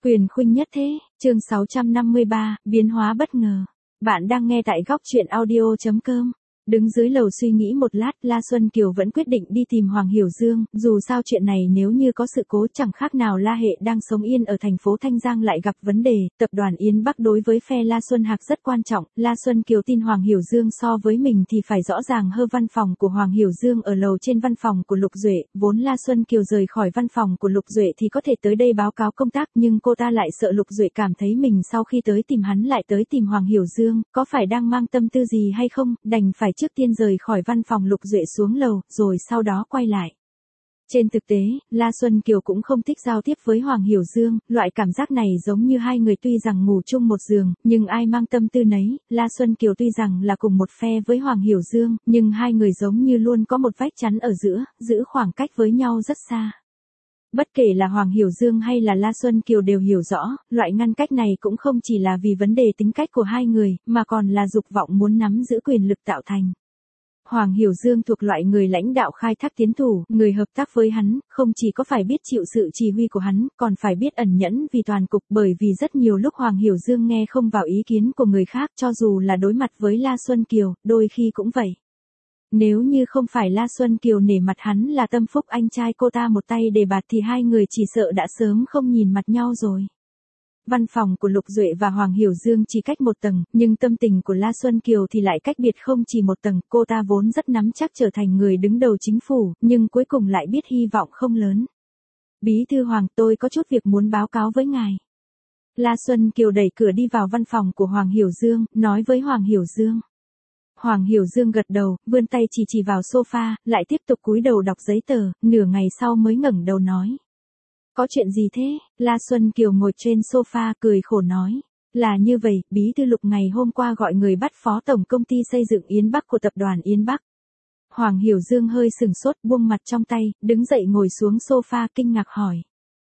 Quyền khuynh nhất thế, chương 653, biến hóa bất ngờ. Bạn đang nghe tại góc chuyện audio.com. Đứng dưới lầu suy nghĩ một lát, La Xuân Kiều vẫn quyết định đi tìm Hoàng Hiểu Dương, dù sao chuyện này nếu như có sự cố chẳng khác nào La Hệ đang sống yên ở thành phố Thanh Giang lại gặp vấn đề. Tập đoàn Yến Bắc đối với phe La Xuân Hạc rất quan trọng, La Xuân Kiều tin Hoàng Hiểu Dương so với mình thì phải rõ ràng hơn. Văn phòng của Hoàng Hiểu Dương ở lầu trên văn phòng của Lục Duệ, vốn La Xuân Kiều rời khỏi văn phòng của Lục Duệ thì có thể tới đây báo cáo công tác, nhưng cô ta lại sợ Lục Duệ cảm thấy mình sau khi tới tìm hắn lại tới tìm Hoàng Hiểu Dương, có phải đang mang tâm tư gì hay không, đành phải trước tiên rời khỏi văn phòng Lục Duệ xuống lầu, rồi sau đó quay lại. Trên thực tế, La Xuân Kiều cũng không thích giao tiếp với Hoàng Hiểu Dương, loại cảm giác này giống như hai người tuy rằng ngủ chung một giường, nhưng ai mang tâm tư nấy. La Xuân Kiều tuy rằng là cùng một phe với Hoàng Hiểu Dương, nhưng hai người giống như luôn có một vách chắn ở giữa, giữ khoảng cách với nhau rất xa. Bất kể là Hoàng Hiểu Dương hay là La Xuân Kiều đều hiểu rõ, loại ngăn cách này cũng không chỉ là vì vấn đề tính cách của hai người, mà còn là dục vọng muốn nắm giữ quyền lực tạo thành. Hoàng Hiểu Dương thuộc loại người lãnh đạo khai thác tiến thủ, người hợp tác với hắn, không chỉ có phải biết chịu sự chỉ huy của hắn, còn phải biết ẩn nhẫn vì toàn cục, bởi vì rất nhiều lúc Hoàng Hiểu Dương nghe không vào ý kiến của người khác cho dù là đối mặt với La Xuân Kiều, đôi khi cũng vậy. Nếu như không phải La Xuân Kiều nể mặt hắn là tâm phúc anh trai cô ta một tay đề bạt thì hai người chỉ sợ đã sớm không nhìn mặt nhau rồi. Văn phòng của Lục Duệ và Hoàng Hiểu Dương chỉ cách một tầng, nhưng tâm tình của La Xuân Kiều thì lại cách biệt không chỉ một tầng. Cô ta vốn rất nắm chắc trở thành người đứng đầu chính phủ, nhưng cuối cùng lại biết hy vọng không lớn. Bí thư Hoàng, tôi có chút việc muốn báo cáo với ngài. La Xuân Kiều đẩy cửa đi vào văn phòng của Hoàng Hiểu Dương, nói với Hoàng Hiểu Dương. Hoàng Hiểu Dương gật đầu, vươn tay chỉ vào sofa, lại tiếp tục cúi đầu đọc giấy tờ, nửa ngày sau mới ngẩng đầu nói. Có chuyện gì thế? La Xuân Kiều ngồi trên sofa cười khổ nói. Là như vậy, bí thư Lục ngày hôm qua gọi người bắt phó tổng công ty xây dựng Yến Bắc của tập đoàn Yến Bắc. Hoàng Hiểu Dương hơi sừng sốt, buông mặt trong tay, đứng dậy ngồi xuống sofa kinh ngạc hỏi.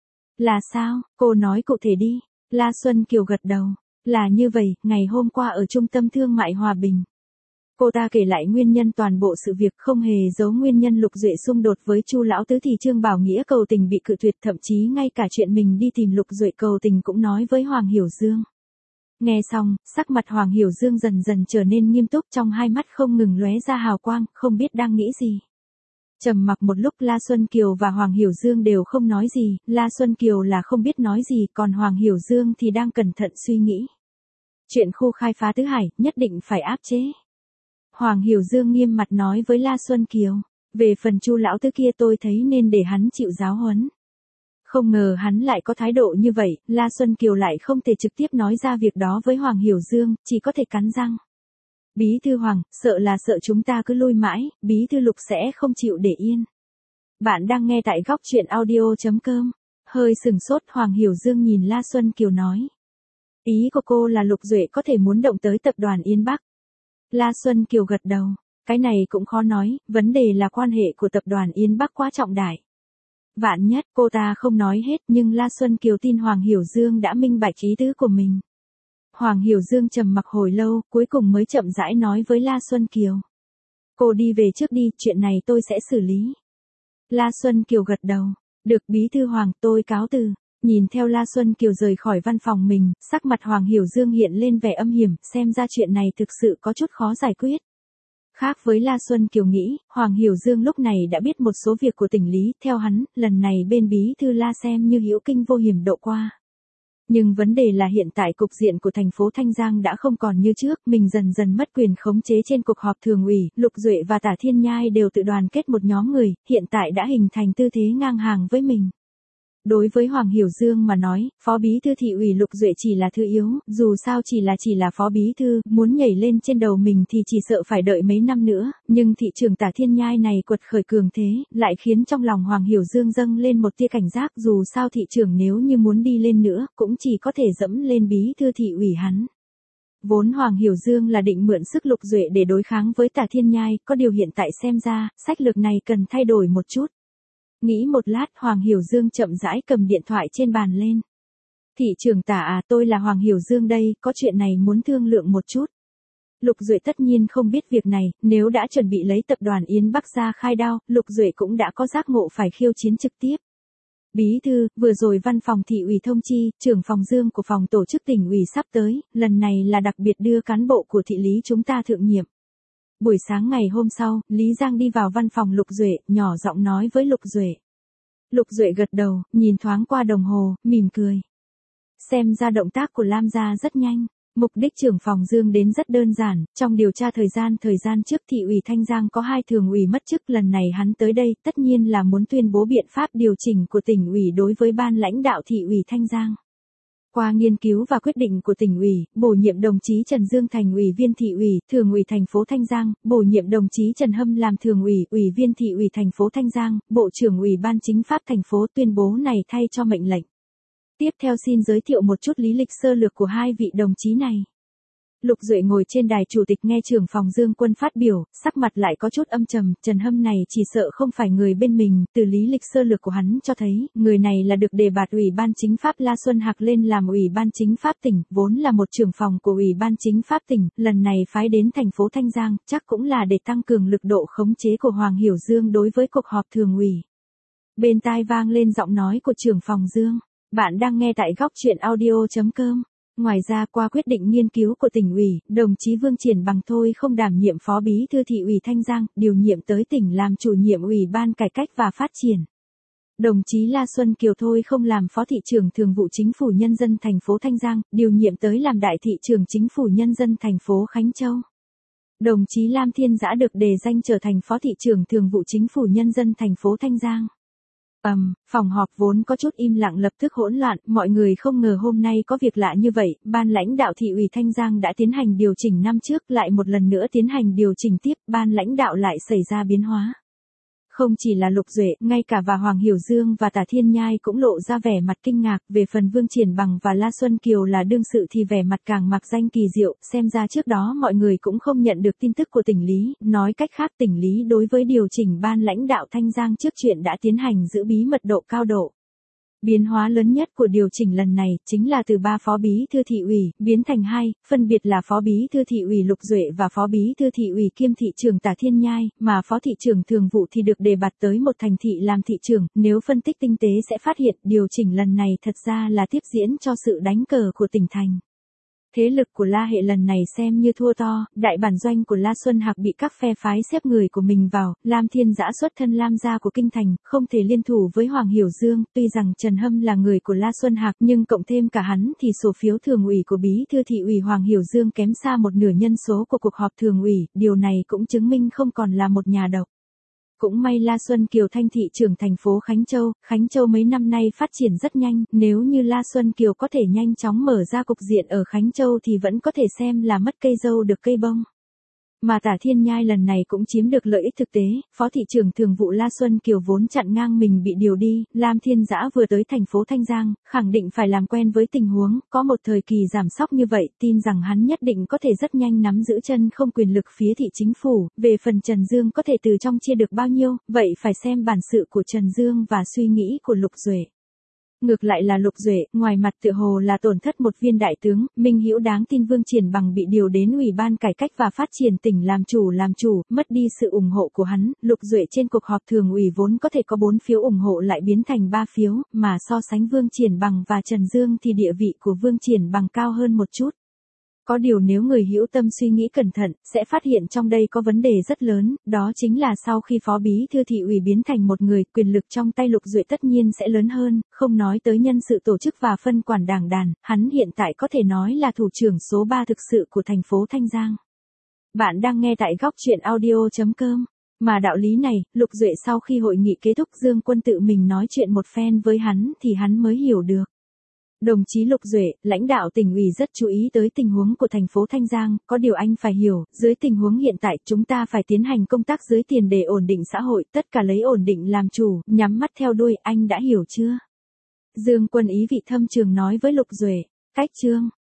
Là sao? Cô nói cụ thể đi. La Xuân Kiều gật đầu. Là như vậy, ngày hôm qua ở trung tâm thương mại Hòa Bình. Cô ta kể lại nguyên nhân toàn bộ sự việc, không hề giấu nguyên nhân Lục Duệ xung đột với Chu lão tứ thì Trương Bảo Nghĩa cầu tình bị cự tuyệt, thậm chí ngay cả chuyện mình đi tìm Lục Duệ cầu tình cũng nói với Hoàng Hiểu Dương. Nghe xong, sắc mặt Hoàng Hiểu Dương dần dần trở nên nghiêm túc, trong hai mắt không ngừng lóe ra hào quang, không biết đang nghĩ gì. Trầm mặc một lúc, La Xuân Kiều và Hoàng Hiểu Dương đều không nói gì. La Xuân Kiều là không biết nói gì, còn Hoàng Hiểu Dương thì đang cẩn thận suy nghĩ. Chuyện khu khai phá Tứ Hải, nhất định phải áp chế. Hoàng Hiểu Dương nghiêm mặt nói với La Xuân Kiều. Về phần Chu lão tứ kia tôi thấy nên để hắn chịu giáo huấn. Không ngờ hắn lại có thái độ như vậy, La Xuân Kiều lại không thể trực tiếp nói ra việc đó với Hoàng Hiểu Dương, chỉ có thể cắn răng. Bí thư Hoàng, sợ là sợ chúng ta cứ lui mãi, bí thư Lục sẽ không chịu để yên. Bạn đang nghe tại góc chuyện audio.com. Hơi sừng sốt, Hoàng Hiểu Dương nhìn La Xuân Kiều nói. Ý của cô là Lục Duệ có thể muốn động tới tập đoàn Yến Bắc. La Xuân Kiều gật đầu. Cái này cũng khó nói, vấn đề là quan hệ của tập đoàn Yến Bắc quá trọng đại. Vạn nhất cô ta không nói hết, nhưng La Xuân Kiều tin Hoàng Hiểu Dương đã minh bạch ý tứ của mình. Hoàng Hiểu Dương trầm mặc hồi lâu, cuối cùng mới chậm rãi nói với La Xuân Kiều. Cô đi về trước đi, chuyện này tôi sẽ xử lý. La Xuân Kiều gật đầu. Được bí thư Hoàng, tôi cáo từ. Nhìn theo La Xuân Kiều rời khỏi văn phòng mình, sắc mặt Hoàng Hiểu Dương hiện lên vẻ âm hiểm, xem ra chuyện này thực sự có chút khó giải quyết. Khác với La Xuân Kiều nghĩ, Hoàng Hiểu Dương lúc này đã biết một số việc của tỉnh lý, theo hắn, lần này bên bí thư La xem như hữu kinh vô hiểm độ qua. Nhưng vấn đề là hiện tại cục diện của thành phố Thanh Giang đã không còn như trước, mình dần dần mất quyền khống chế trên cuộc họp thường ủy, Lục Duệ và Tả Thiên Nhai đều tự đoàn kết một nhóm người, hiện tại đã hình thành tư thế ngang hàng với mình. Đối với Hoàng Hiểu Dương mà nói, phó bí thư thị ủy Lục Duệ chỉ là thứ yếu, dù sao chỉ là phó bí thư, muốn nhảy lên trên đầu mình thì chỉ sợ phải đợi mấy năm nữa, nhưng thị trưởng Tả Thiên Nhai này quật khởi cường thế, lại khiến trong lòng Hoàng Hiểu Dương dâng lên một tia cảnh giác, dù sao thị trưởng nếu như muốn đi lên nữa, cũng chỉ có thể dẫm lên bí thư thị ủy hắn. Vốn Hoàng Hiểu Dương là định mượn sức Lục Duệ để đối kháng với Tả Thiên Nhai, có điều hiện tại xem ra, sách lược này cần thay đổi một chút. Nghĩ một lát, Hoàng Hiểu Dương chậm rãi cầm điện thoại trên bàn lên. Thị trưởng Tả à, tôi là Hoàng Hiểu Dương đây, có chuyện này muốn thương lượng một chút. Lục Duệ tất nhiên không biết việc này, nếu đã chuẩn bị lấy tập đoàn Yến Bắc ra khai đao, Lục Duệ cũng đã có giác ngộ phải khiêu chiến trực tiếp. Bí thư, vừa rồi văn phòng thị ủy thông chi, trưởng phòng Dương của phòng tổ chức tỉnh ủy sắp tới, lần này là đặc biệt đưa cán bộ của thị lý chúng ta thượng nhiệm. Buổi sáng ngày hôm sau, Lý Giang đi vào văn phòng Lục Duệ, nhỏ giọng nói với Lục Duệ. Lục Duệ gật đầu, nhìn thoáng qua đồng hồ, mỉm cười. Xem ra động tác của Lam gia rất nhanh. Mục đích trưởng phòng Dương đến rất đơn giản, trong điều tra thời gian trước thị ủy Thanh Giang có 2 thường ủy mất chức, lần này hắn tới đây tất nhiên là muốn tuyên bố biện pháp điều chỉnh của tỉnh ủy đối với ban lãnh đạo thị ủy Thanh Giang. Qua nghiên cứu và quyết định của tỉnh ủy, bổ nhiệm đồng chí Trần Dương thành ủy viên thị ủy, thường ủy thành phố Thanh Giang, bổ nhiệm đồng chí Trần Hâm làm thường ủy, ủy viên thị ủy thành phố Thanh Giang, bộ trưởng ủy ban chính pháp thành phố, tuyên bố này thay cho mệnh lệnh. Tiếp theo xin giới thiệu một chút lý lịch sơ lược của 2 vị đồng chí này. Lục Duệ ngồi trên đài chủ tịch nghe trưởng phòng Dương Quân phát biểu, sắc mặt lại có chút âm trầm, Trần Hâm này chỉ sợ không phải người bên mình, từ lý lịch sơ lược của hắn cho thấy, người này là được đề bạt ủy ban chính pháp La Xuân Hạc lên làm ủy ban chính pháp tỉnh, vốn là một trưởng phòng của ủy ban chính pháp tỉnh, lần này phái đến thành phố Thanh Giang, chắc cũng là để tăng cường lực độ khống chế của Hoàng Hiểu Dương đối với cuộc họp thường ủy. Bên tai vang lên giọng nói của trưởng phòng Dương. Bạn đang nghe tại góc truyện audio.com. Ngoài ra qua quyết định nghiên cứu của tỉnh ủy, đồng chí Vương Triển Bằng thôi không đảm nhiệm phó bí thư thị ủy Thanh Giang, điều nhiệm tới tỉnh làm chủ nhiệm ủy ban cải cách và phát triển. Đồng chí La Xuân Kiều thôi không làm phó thị trưởng thường vụ chính phủ nhân dân thành phố Thanh Giang, điều nhiệm tới làm đại thị trưởng chính phủ nhân dân thành phố Khánh Châu. Đồng chí Lam Thiên Dã được đề danh trở thành phó thị trưởng thường vụ chính phủ nhân dân thành phố Thanh Giang. Phòng họp vốn có chút im lặng lập tức hỗn loạn, mọi người không ngờ hôm nay có việc lạ như vậy, ban lãnh đạo thị ủy Thanh Giang đã tiến hành điều chỉnh năm trước, lại một lần nữa tiến hành điều chỉnh tiếp, ban lãnh đạo lại xảy ra biến hóa. Không chỉ là Lục Duệ, ngay cả và Hoàng Hiểu Dương và Tả Thiên Nhai cũng lộ ra vẻ mặt kinh ngạc, về phần Vương Triển Bằng và La Xuân Kiều là đương sự thì vẻ mặt càng mặc danh kỳ diệu, xem ra trước đó mọi người cũng không nhận được tin tức của tỉnh lý, nói cách khác tỉnh lý đối với điều chỉnh ban lãnh đạo Thanh Giang trước chuyện đã tiến hành giữ bí mật độ cao độ. Biến hóa lớn nhất của điều chỉnh lần này chính là từ 3 phó bí thư thị ủy biến thành 2, phân biệt là phó bí thư thị ủy Lục Duệ và phó bí thư thị ủy kiêm thị trưởng Tả Thiên Nhai, mà phó thị trưởng thường vụ thì được đề bạt tới một thành thị làm thị trưởng. Nếu phân tích tinh tế sẽ phát hiện điều chỉnh lần này thật ra là tiếp diễn cho sự đánh cờ của tỉnh thành. Thế lực của La Hệ lần này xem như thua to, đại bản doanh của La Xuân Hạc bị các phe phái xếp người của mình vào, Lam Thiên Dã xuất thân Lam gia của kinh thành, không thể liên thủ với Hoàng Hiểu Dương, tuy rằng Trần Hâm là người của La Xuân Hạc nhưng cộng thêm cả hắn thì số phiếu thường ủy của bí thư thị ủy Hoàng Hiểu Dương kém xa một nửa nhân số của cuộc họp thường ủy, điều này cũng chứng minh không còn là một nhà độc. Cũng may La Xuân Kiều thanh thị trưởng thành phố Khánh Châu mấy năm nay phát triển rất nhanh, nếu như La Xuân Kiều có thể nhanh chóng mở ra cục diện ở Khánh Châu thì vẫn có thể xem là mất cây dâu được cây bông. Mà Tả Thiên Nhai lần này cũng chiếm được lợi ích thực tế, phó thị trưởng thường vụ La Xuân Kiều vốn chặn ngang mình bị điều đi, Lam Thiên Dã vừa tới thành phố Thanh Giang, khẳng định phải làm quen với tình huống, có một thời kỳ giảm sóc như vậy, tin rằng hắn nhất định có thể rất nhanh nắm giữ chân không quyền lực phía thị chính phủ, về phần Trần Dương có thể từ trong chia được bao nhiêu, vậy phải xem bản sự của Trần Dương và suy nghĩ của Lục Duệ. Ngược lại là Lục Duệ, ngoài mặt tựa hồ là tổn thất một viên đại tướng, minh hữu đáng tin Vương Triển Bằng bị điều đến Ủy ban cải cách và phát triển tỉnh làm chủ, mất đi sự ủng hộ của hắn, Lục Duệ trên cuộc họp thường ủy vốn có thể có 4 phiếu ủng hộ lại biến thành 3 phiếu, mà so sánh Vương Triển Bằng và Trần Dương thì địa vị của Vương Triển Bằng cao hơn một chút. Có điều nếu người hữu tâm suy nghĩ cẩn thận, sẽ phát hiện trong đây có vấn đề rất lớn, đó chính là sau khi phó bí thư thị ủy biến thành một người, quyền lực trong tay Lục Duệ tất nhiên sẽ lớn hơn, không nói tới nhân sự tổ chức và phân quản đảng đàn, hắn hiện tại có thể nói là thủ trưởng số 3 thực sự của thành phố Thanh Giang. Bạn đang nghe tại góc truyện audio.com. Mà đạo lý này, Lục Duệ sau khi hội nghị kết thúc Dương Quân tự mình nói chuyện một phen với hắn thì hắn mới hiểu được. Đồng chí Lục Duệ, lãnh đạo tỉnh ủy rất chú ý tới tình huống của thành phố Thanh Giang, có điều anh phải hiểu, dưới tình huống hiện tại chúng ta phải tiến hành công tác dưới tiền để ổn định xã hội, tất cả lấy ổn định làm chủ, nhắm mắt theo đuôi, anh đã hiểu chưa? Dương Quân ý vị thâm trường nói với Lục Duệ, cách chương.